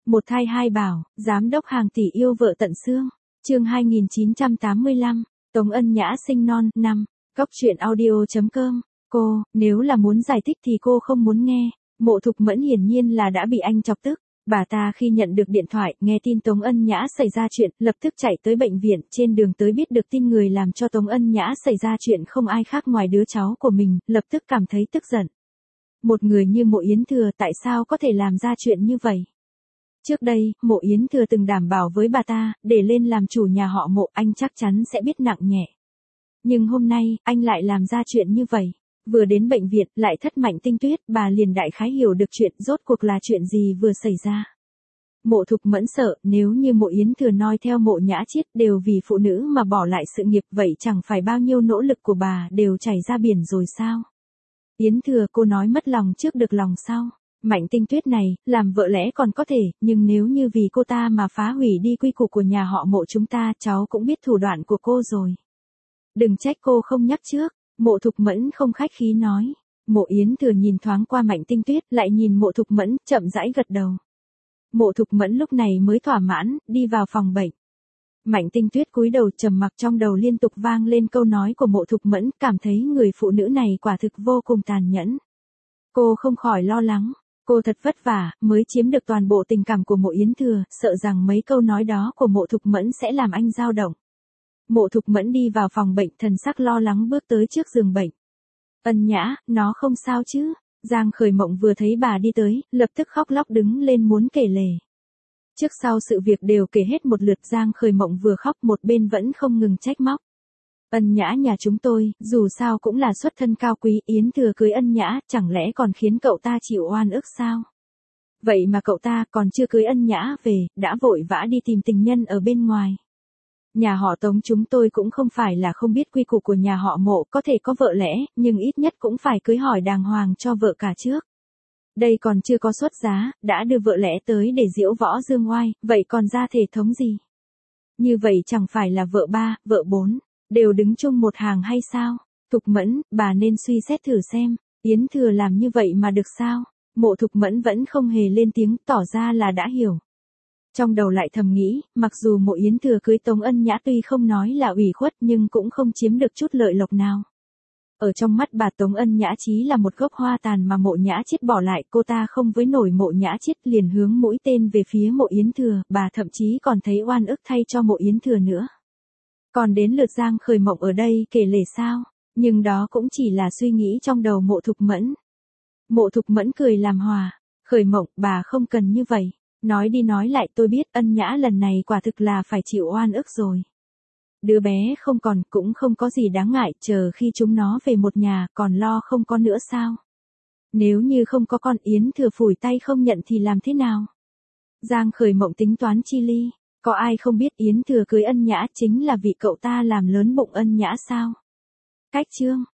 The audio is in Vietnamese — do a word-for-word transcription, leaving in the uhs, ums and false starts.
Một thai hai bảo, giám đốc hàng tỷ yêu vợ tận xương. Chương hai nghìn chín trăm tám mươi lăm, Tống Ân Nhã sinh non. Năm. Cóc truyện audio chấm com. Cô, nếu là muốn giải thích thì cô không muốn nghe. Mộ Thục Mẫn hiển nhiên là đã bị anh chọc tức. Bà ta khi nhận được điện thoại, nghe tin Tống Ân Nhã xảy ra chuyện, lập tức chạy tới bệnh viện, trên đường tới biết được tin người làm cho Tống Ân Nhã xảy ra chuyện không ai khác ngoài đứa cháu của mình, lập tức cảm thấy tức giận. Một người như Mộ Yến Thừa tại sao có thể làm ra chuyện như vậy? Trước đây, Mộ Yến Thừa từng đảm bảo với bà ta, để lên làm chủ nhà họ Mộ anh chắc chắn sẽ biết nặng nhẹ. Nhưng hôm nay, anh lại làm ra chuyện như vậy. Vừa đến bệnh viện, lại thất Mạnh Tinh Tuyết, bà liền đại khái hiểu được chuyện rốt cuộc là chuyện gì vừa xảy ra. Mộ Thục Mẫn sợ, nếu như Mộ Yến Thừa noi theo Mộ Nhã Chiết đều vì phụ nữ mà bỏ lại sự nghiệp, vậy chẳng phải bao nhiêu nỗ lực của bà đều chảy ra biển rồi sao? Yến Thừa, cô nói mất lòng trước được lòng sau. Mạnh Tinh Tuyết này, làm vợ lẽ còn có thể, nhưng nếu như vì cô ta mà phá hủy đi quy củ của nhà họ Mộ chúng ta, cháu cũng biết thủ đoạn của cô rồi. Đừng trách cô không nhắc trước. Mộ Thục Mẫn không khách khí nói. Mộ Yến Thừa nhìn thoáng qua Mạnh Tinh Tuyết, lại nhìn Mộ Thục Mẫn, chậm rãi gật đầu. Mộ Thục Mẫn lúc này mới thỏa mãn, đi vào phòng bệnh. Mạnh Tinh Tuyết cúi đầu trầm mặc, trong đầu liên tục vang lên câu nói của Mộ Thục Mẫn, cảm thấy người phụ nữ này quả thực vô cùng tàn nhẫn. Cô không khỏi lo lắng, cô thật vất vả, mới chiếm được toàn bộ tình cảm của Mộ Yến Thừa, sợ rằng mấy câu nói đó của Mộ Thục Mẫn sẽ làm anh dao động. Mộ Thục Mẫn đi vào phòng bệnh, thần sắc lo lắng bước tới trước giường bệnh. Ân Nhã, nó không sao chứ? Giang Khởi Mộng vừa thấy bà đi tới, lập tức khóc lóc đứng lên muốn kể lể. Trước sau sự việc đều kể hết một lượt, Giang Khởi Mộng vừa khóc một bên vẫn không ngừng trách móc. Ân Nhã nhà chúng tôi, dù sao cũng là xuất thân cao quý, Yến Thừa cưới Ân Nhã, chẳng lẽ còn khiến cậu ta chịu oan ức sao? Vậy mà cậu ta còn chưa cưới Ân Nhã về, đã vội vã đi tìm tình nhân ở bên ngoài. Nhà họ Tống chúng tôi cũng không phải là không biết quy củ của nhà họ Mộ, có thể có vợ lẽ, nhưng ít nhất cũng phải cưới hỏi đàng hoàng cho vợ cả trước. Đây còn chưa có xuất giá, đã đưa vợ lẽ tới để diễu võ dương oai, vậy còn ra thể thống gì? Như vậy chẳng phải là vợ ba, vợ bốn, đều đứng chung một hàng hay sao? Thục Mẫn, bà nên suy xét thử xem, Yến Thừa làm như vậy mà được sao? Mộ Thục Mẫn vẫn không hề lên tiếng, tỏ ra là đã hiểu. Trong đầu lại thầm nghĩ, mặc dù Mộ Yến Thừa cưới Tống Ân Nhã tuy không nói là ủy khuất nhưng cũng không chiếm được chút lợi lộc nào. Ở trong mắt bà Tống Ân Nhã chí là một gốc hoa tàn mà Mộ Nhã Chiết bỏ lại, cô ta không với nổi Mộ Nhã Chiết liền hướng mũi tên về phía Mộ Yến Thừa, bà thậm chí còn thấy oan ức thay cho Mộ Yến Thừa nữa. Còn đến lượt Giang Khởi Mộng ở đây kể lể sao, nhưng đó cũng chỉ là suy nghĩ trong đầu Mộ Thục Mẫn. Mộ Thục Mẫn cười làm hòa, Khởi Mộng, bà không cần như vậy. Nói đi nói lại tôi biết Ân Nhã lần này quả thực là phải chịu oan ức rồi. Đứa bé không còn, cũng không có gì đáng ngại, chờ khi chúng nó về một nhà, còn lo không có nữa sao? Nếu như không có con, Yến Thừa phủi tay không nhận thì làm thế nào? Giang Khởi Mộng tính toán chi ly, có ai không biết Yến Thừa cưới Ân Nhã chính là vì cậu ta làm lớn bụng Ân Nhã sao? Cách chương,